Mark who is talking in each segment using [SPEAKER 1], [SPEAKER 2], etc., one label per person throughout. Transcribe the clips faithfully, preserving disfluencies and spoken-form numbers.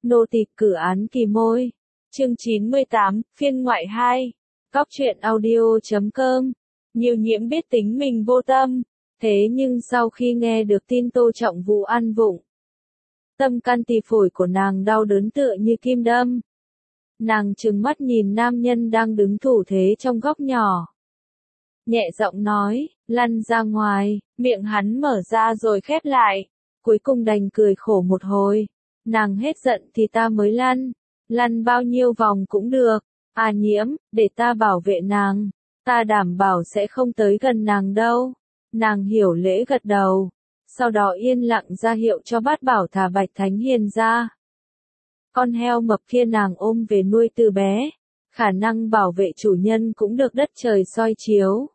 [SPEAKER 1] Nô tịch cử án kỳ môi. Chương chín mươi tám, phiên ngoại hai. Cóc truyện audio chấm com. Nhiều Nhiễm biết tính mình vô tâm, thế nhưng sau khi nghe được tin Tô Trọng Vũ ăn vụng, tâm can tỳ phổi của nàng đau đớn tựa như kim đâm. Nàng trừng mắt nhìn nam nhân đang đứng thủ thế trong góc nhỏ, nhẹ giọng nói, lăn ra ngoài. Miệng hắn mở ra rồi khép lại, cuối cùng đành cười khổ một hồi. Nàng hết giận thì ta mới lăn, lăn bao nhiêu vòng cũng được. À Nhiễm, để ta bảo vệ nàng, ta đảm bảo sẽ không tới gần nàng đâu. Nàng hiểu lễ gật đầu, sau đó yên lặng ra hiệu cho Bát Bảo thả Bạch Thánh Hiền ra. Con heo mập kia nàng ôm về nuôi từ bé, khả năng bảo vệ chủ nhân cũng được đất trời soi chiếu.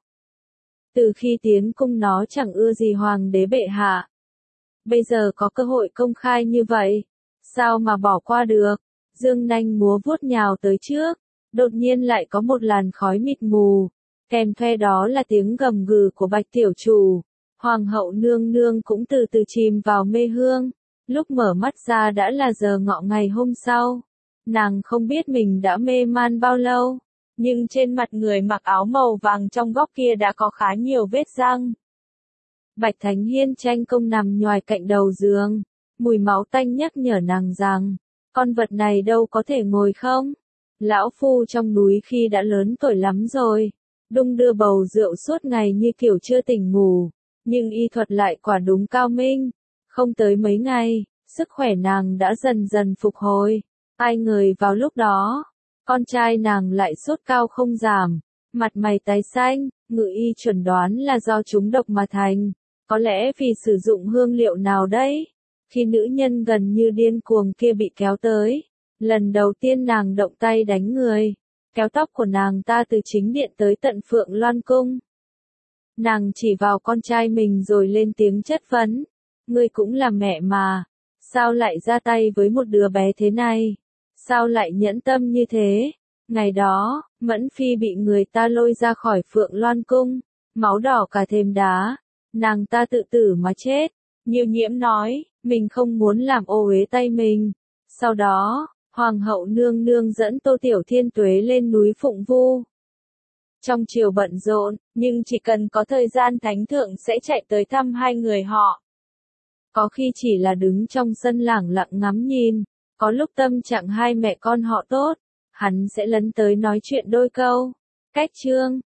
[SPEAKER 1] Từ khi tiến cung nó chẳng ưa gì hoàng đế bệ hạ. Bây giờ có cơ hội công khai như vậy, sao mà bỏ qua được? Dương nanh múa vuốt nhào tới trước, đột nhiên lại có một làn khói mịt mù, kèm theo đó là tiếng gầm gừ của Bạch tiểu chủ. Hoàng hậu nương nương cũng từ từ chìm vào mê hương, lúc mở mắt ra đã là giờ ngọ ngày hôm sau. Nàng không biết mình đã mê man bao lâu, nhưng trên mặt người mặc áo màu vàng trong góc kia đã có khá nhiều vết răng. Bạch Thánh Hiên tranh công nằm nhoài cạnh đầu giường, mùi máu tanh nhắc nhở nàng rằng, con vật này đâu có thể ngồi không? Lão phu trong núi khi đã lớn tuổi lắm rồi, đung đưa bầu rượu suốt ngày như kiểu chưa tỉnh ngủ, nhưng y thuật lại quả đúng cao minh. Không tới mấy ngày, sức khỏe nàng đã dần dần phục hồi. Ai ngờ vào lúc đó, con trai nàng lại sốt cao không giảm, mặt mày tái xanh, ngự y chuẩn đoán là do trúng độc mà thành. Có lẽ vì sử dụng hương liệu nào đấy. Khi nữ nhân gần như điên cuồng kia bị kéo tới, lần đầu tiên nàng động tay đánh người, kéo tóc của nàng ta từ chính điện tới tận Phượng Loan Cung. Nàng chỉ vào con trai mình rồi lên tiếng chất vấn, ngươi cũng là mẹ mà, sao lại ra tay với một đứa bé thế này, sao lại nhẫn tâm như thế? Ngày đó, Mẫn Phi bị người ta lôi ra khỏi Phượng Loan Cung, máu đỏ cả thềm đá, nàng ta tự tử mà chết. Nhiều Nhiễm nói, mình không muốn làm ô uế tay mình. Sau đó, Hoàng hậu nương nương dẫn Tô Tiểu Thiên Tuế lên núi Phụng Vu. Trong triều bận rộn, nhưng chỉ cần có thời gian thánh thượng sẽ chạy tới thăm hai người họ. Có khi chỉ là đứng trong sân lẳng lặng ngắm nhìn, có lúc tâm trạng hai mẹ con họ tốt, hắn sẽ lấn tới nói chuyện đôi câu. Cách chương